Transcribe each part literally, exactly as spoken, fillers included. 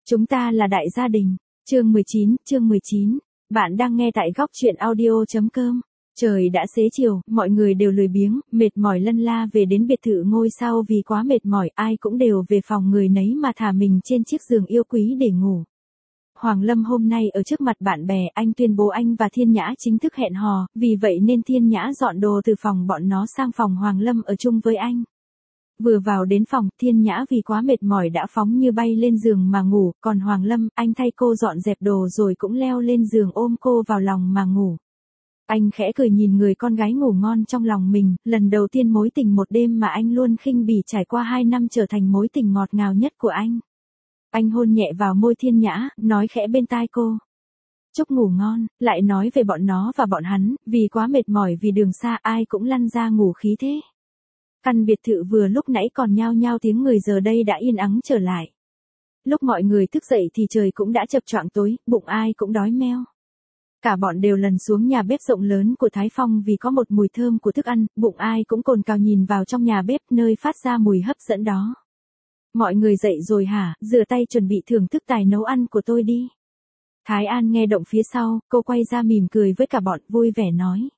Chúng ta là đại gia đình. Chương mười chín, chương mười chín. Bạn đang nghe tại góc truyện audio chấm com. Trời đã xế chiều, mọi người đều lười biếng, mệt mỏi lân la về đến biệt thự ngôi sao vì quá mệt mỏi, ai cũng đều về phòng người nấy mà thả mình trên chiếc giường yêu quý để ngủ. Hoàng Lâm hôm nay ở trước mặt bạn bè, anh tuyên bố anh và Thiên Nhã chính thức hẹn hò, vì vậy nên Thiên Nhã dọn đồ từ phòng bọn nó sang phòng Hoàng Lâm ở chung với anh. Vừa vào đến phòng, Thiên Nhã vì quá mệt mỏi đã phóng như bay lên giường mà ngủ, còn Hoàng Lâm, anh thay cô dọn dẹp đồ rồi cũng leo lên giường ôm cô vào lòng mà ngủ. Anh khẽ cười nhìn người con gái ngủ ngon trong lòng mình, lần đầu tiên mối tình một đêm mà anh luôn khinh bỉ trải qua hai năm trở thành mối tình ngọt ngào nhất của anh. Anh hôn nhẹ vào môi Thiên Nhã, nói khẽ bên tai cô. Chúc ngủ ngon, lại nói về bọn nó và bọn hắn, vì quá mệt mỏi vì đường xa ai cũng lăn ra ngủ khí thế. Căn biệt thự vừa lúc nãy còn nhao nhao tiếng người giờ đây đã yên ắng trở lại. Lúc mọi người thức dậy thì trời cũng đã chập choạng tối, bụng ai cũng đói meo. Cả bọn đều lần xuống nhà bếp rộng lớn của Thái Phong vì có một mùi thơm của thức ăn, bụng ai cũng cồn cào nhìn vào trong nhà bếp nơi phát ra mùi hấp dẫn đó. Mọi người dậy rồi hả, rửa tay chuẩn bị thưởng thức tài nấu ăn của tôi đi. Thái An nghe động phía sau, cô quay ra mỉm cười với cả bọn vui vẻ nói.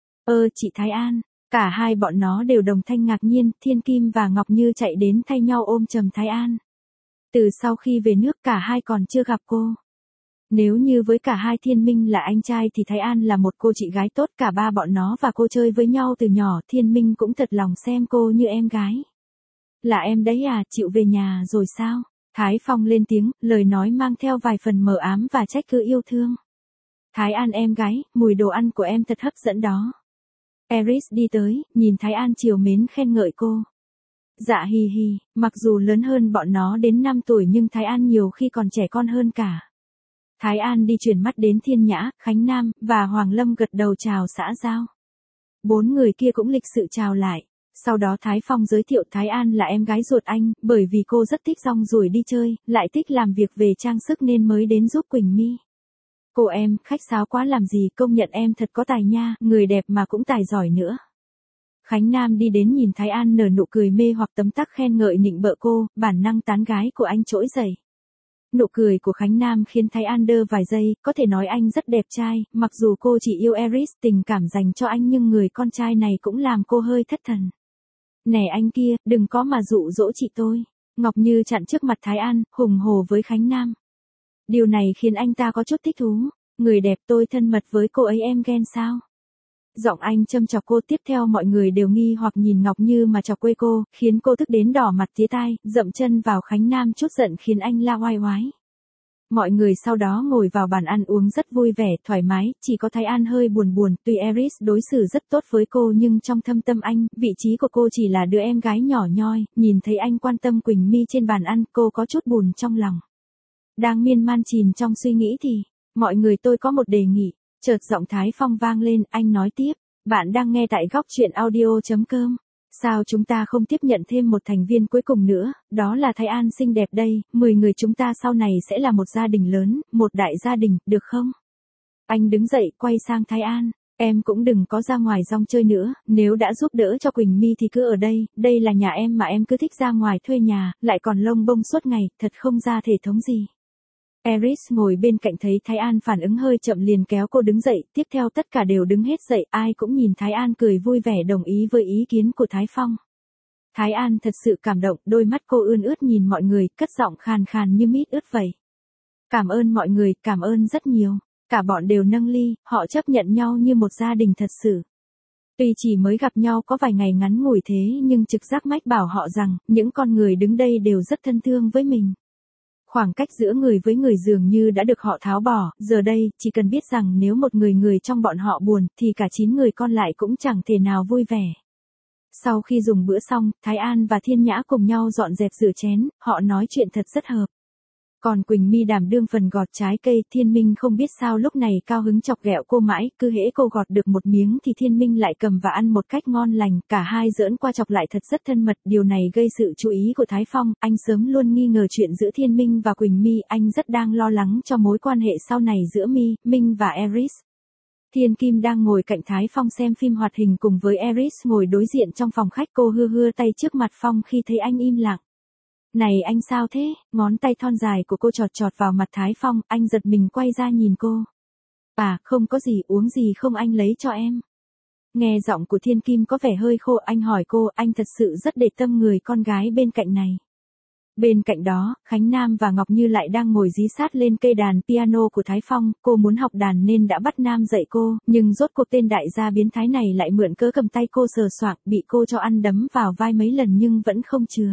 Ơ chị Thái An. Cả hai bọn nó đều đồng thanh ngạc nhiên, Thiên Kim và Ngọc Như chạy đến thay nhau ôm chầm Thái An. Từ sau khi về nước cả hai còn chưa gặp cô. Nếu như với cả hai Thiên Minh là anh trai thì Thái An là một cô chị gái tốt, cả ba bọn nó và cô chơi với nhau từ nhỏ, Thiên Minh cũng thật lòng xem cô như em gái. Là em đấy à, chịu về nhà rồi sao? Thái Phong lên tiếng, lời nói mang theo vài phần mờ ám và trách cứ yêu thương. Thái An em gái, mùi đồ ăn của em thật hấp dẫn đó. Eris đi tới, nhìn Thái An chiều mến khen ngợi cô. Dạ hì hì, mặc dù lớn hơn bọn nó đến năm tuổi nhưng Thái An nhiều khi còn trẻ con hơn cả. Thái An đi chuyển mắt đến Thiên Nhã, Khánh Nam, và Hoàng Lâm gật đầu chào xã giao. Bốn người kia cũng lịch sự chào lại. Sau đó Thái Phong giới thiệu Thái An là em gái ruột anh, bởi vì cô rất thích rong ruổi đi chơi, lại thích làm việc về trang sức nên mới đến giúp Quỳnh My. Cô em, khách sáo quá làm gì, công nhận em thật có tài nha, người đẹp mà cũng tài giỏi nữa. Khánh Nam đi đến nhìn Thái An nở nụ cười mê hoặc tấm tắc khen ngợi nịnh bợ cô, bản năng tán gái của anh trỗi dậy. Nụ cười của Khánh Nam khiến Thái An đơ vài giây, có thể nói anh rất đẹp trai, mặc dù cô chỉ yêu Eris tình cảm dành cho anh nhưng người con trai này cũng làm cô hơi thất thần. Nè anh kia, đừng có mà dụ dỗ chị tôi. Ngọc Như chặn trước mặt Thái An, hùng hồ với Khánh Nam. Điều này khiến anh ta có chút thích thú. Người đẹp tôi thân mật với cô ấy em ghen sao? Giọng anh châm chọc cô, tiếp theo mọi người đều nghi hoặc nhìn Ngọc Như mà chọc quê cô, khiến cô tức đến đỏ mặt tía tai, dậm chân vào Khánh Nam chút giận khiến anh la oai oái. Mọi người sau đó ngồi vào bàn ăn uống rất vui vẻ, thoải mái, chỉ có Thái An hơi buồn buồn, tuy Eris đối xử rất tốt với cô nhưng trong thâm tâm anh, vị trí của cô chỉ là đứa em gái nhỏ nhoi, nhìn thấy anh quan tâm Quỳnh My trên bàn ăn, cô có chút buồn trong lòng. Đang miên man chìm trong suy nghĩ thì, mọi người tôi có một đề nghị, chợt giọng Thái Phong vang lên, anh nói tiếp, bạn đang nghe tại góc truyện audio chấm com. Sao chúng ta không tiếp nhận thêm một thành viên cuối cùng nữa, đó là Thái An xinh đẹp đây, mười người chúng ta sau này sẽ là một gia đình lớn, một đại gia đình, được không? Anh đứng dậy, quay sang Thái An, em cũng đừng có ra ngoài rong chơi nữa, nếu đã giúp đỡ cho Quỳnh My thì cứ ở đây, đây là nhà em mà em cứ thích ra ngoài thuê nhà, lại còn lông bông suốt ngày, thật không ra thể thống gì. Eris ngồi bên cạnh thấy Thái An phản ứng hơi chậm liền kéo cô đứng dậy, tiếp theo tất cả đều đứng hết dậy, ai cũng nhìn Thái An cười vui vẻ đồng ý với ý kiến của Thái Phong. Thái An thật sự cảm động, đôi mắt cô ươn ướt nhìn mọi người, cất giọng khàn khàn như mít ướt vậy. Cảm ơn mọi người, cảm ơn rất nhiều. Cả bọn đều nâng ly, họ chấp nhận nhau như một gia đình thật sự. Tuy chỉ mới gặp nhau có vài ngày ngắn ngủi thế nhưng trực giác mách bảo họ rằng, những con người đứng đây đều rất thân thương với mình. Khoảng cách giữa người với người dường như đã được họ tháo bỏ, giờ đây, chỉ cần biết rằng nếu một người người trong bọn họ buồn, thì cả chín người còn lại cũng chẳng thể nào vui vẻ. Sau khi dùng bữa xong, Thái An và Thiên Nhã cùng nhau dọn dẹp rửa chén, họ nói chuyện thật rất hợp. Còn Quỳnh My đảm đương phần gọt trái cây, Thiên Minh không biết sao lúc này cao hứng chọc ghẹo cô mãi, cứ hễ cô gọt được một miếng thì Thiên Minh lại cầm và ăn một cách ngon lành, cả hai giỡn qua chọc lại thật rất thân mật, điều này gây sự chú ý của Thái Phong, anh sớm luôn nghi ngờ chuyện giữa Thiên Minh và Quỳnh My, anh rất đang lo lắng cho mối quan hệ sau này giữa My, Minh và Eris. Thiên Kim đang ngồi cạnh Thái Phong xem phim hoạt hình cùng với Eris ngồi đối diện trong phòng khách, cô hưa hưa tay trước mặt Phong khi thấy anh im lặng. Này anh sao thế, ngón tay thon dài của cô chọt chọt vào mặt Thái Phong, anh giật mình quay ra nhìn cô. À, không có gì, uống gì không anh lấy cho em. Nghe giọng của Thiên Kim có vẻ hơi khô, anh hỏi cô, anh thật sự rất để tâm người con gái bên cạnh này. Bên cạnh đó, Khánh Nam và Ngọc Như lại đang ngồi dí sát lên cây đàn piano của Thái Phong, cô muốn học đàn nên đã bắt Nam dạy cô, nhưng rốt cuộc tên đại gia biến thái này lại mượn cớ cầm tay cô sờ soạng, bị cô cho ăn đấm vào vai mấy lần nhưng vẫn không chừa.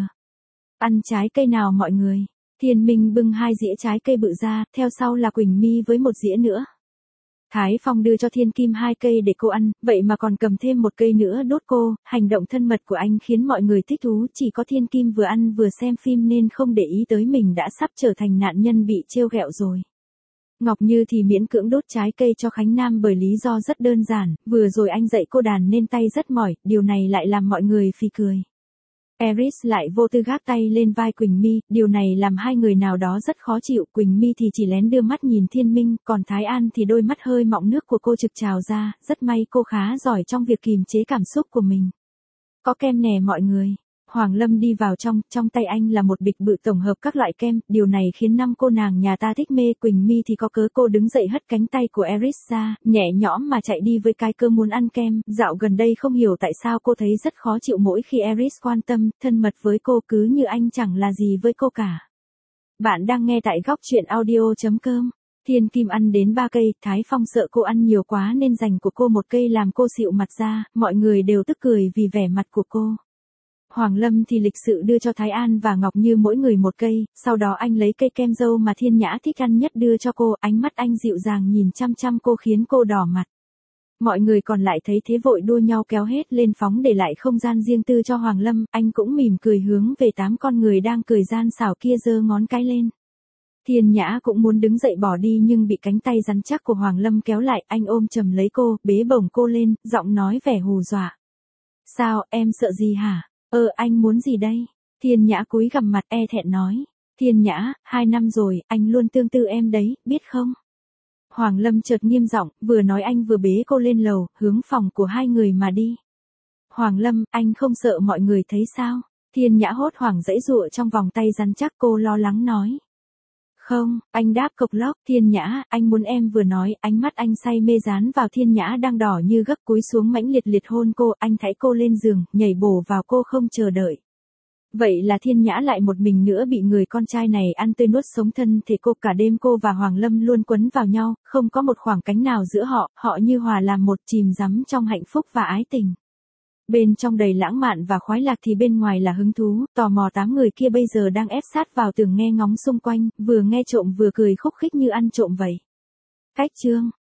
Ăn trái cây nào mọi người? Thiên Minh bưng hai dĩa trái cây bự ra, theo sau là Quỳnh My với một dĩa nữa. Thái Phong đưa cho Thiên Kim hai cây để cô ăn, vậy mà còn cầm thêm một cây nữa đốt cô, hành động thân mật của anh khiến mọi người thích thú, chỉ có Thiên Kim vừa ăn vừa xem phim nên không để ý tới mình đã sắp trở thành nạn nhân bị trêu ghẹo rồi. Ngọc Như thì miễn cưỡng đốt trái cây cho Khánh Nam bởi lý do rất đơn giản, vừa rồi anh dạy cô đàn nên tay rất mỏi, điều này lại làm mọi người phì cười. Eris lại vô tư gác tay lên vai Quỳnh My, điều này làm hai người nào đó rất khó chịu, Quỳnh My thì chỉ lén đưa mắt nhìn Thiên Minh, còn Thái An thì đôi mắt hơi mọng nước của cô trực trào ra, rất may cô khá giỏi trong việc kìm chế cảm xúc của mình. Có kem nè mọi người. Hoàng Lâm đi vào trong, trong tay anh là một bịch bự tổng hợp các loại kem, điều này khiến năm cô nàng nhà ta thích mê. Quỳnh My thì có cớ cô đứng dậy hất cánh tay của Eris ra, nhẹ nhõm mà chạy đi với cái cơ muốn ăn kem. Dạo gần đây không hiểu tại sao cô thấy rất khó chịu mỗi khi Eris quan tâm, thân mật với cô, cứ như anh chẳng là gì với cô cả. Bạn đang nghe tại góc truyện audio chấm com. Thiên Kim ăn đến ba cây, Thái Phong sợ cô ăn nhiều quá nên dành của cô một cây làm cô xịu mặt ra, mọi người đều tức cười vì vẻ mặt của cô. Hoàng Lâm thì lịch sự đưa cho Thái An và Ngọc Như mỗi người một cây, sau đó anh lấy cây kem dâu mà Thiên Nhã thích ăn nhất đưa cho cô, ánh mắt anh dịu dàng nhìn chăm chăm cô khiến cô đỏ mặt. Mọi người còn lại thấy thế vội đua nhau kéo hết lên phóng để lại không gian riêng tư cho Hoàng Lâm, anh cũng mỉm cười hướng về tám con người đang cười gian xảo kia giơ ngón cái lên. Thiên Nhã cũng muốn đứng dậy bỏ đi nhưng bị cánh tay rắn chắc của Hoàng Lâm kéo lại, anh ôm chầm lấy cô, bế bổng cô lên, giọng nói vẻ hù dọa. Sao, em sợ gì hả? Ờ anh muốn gì đây? Thiên Nhã cúi gằm mặt e thẹn nói. Thiên Nhã, hai năm rồi, anh luôn tương tư em đấy, biết không? Hoàng Lâm chợt nghiêm giọng, vừa nói anh vừa bế cô lên lầu, hướng phòng của hai người mà đi. Hoàng Lâm, anh không sợ mọi người thấy sao? Thiên Nhã hốt hoảng giãy giụa trong vòng tay rắn chắc, cô lo lắng nói. Không, anh đáp cộc lốc. Thiên Nhã, anh muốn em vừa nói, ánh mắt anh say mê dán vào Thiên Nhã đang đỏ như gấc, cúi xuống mãnh liệt liệt hôn cô, anh thảy cô lên giường, nhảy bổ vào cô không chờ đợi. Vậy là Thiên Nhã lại một mình nữa bị người con trai này ăn tươi nuốt sống thân thể cô, cả đêm cô và Hoàng Lâm luôn quấn vào nhau, không có một khoảng cánh nào giữa họ, họ như hòa làm một, chìm đắm trong hạnh phúc và ái tình. Bên trong đầy lãng mạn và khoái lạc thì bên ngoài là hứng thú, tò mò tám người kia bây giờ đang ép sát vào tường nghe ngóng xung quanh, vừa nghe trộm vừa cười khúc khích như ăn trộm vậy. Cách chương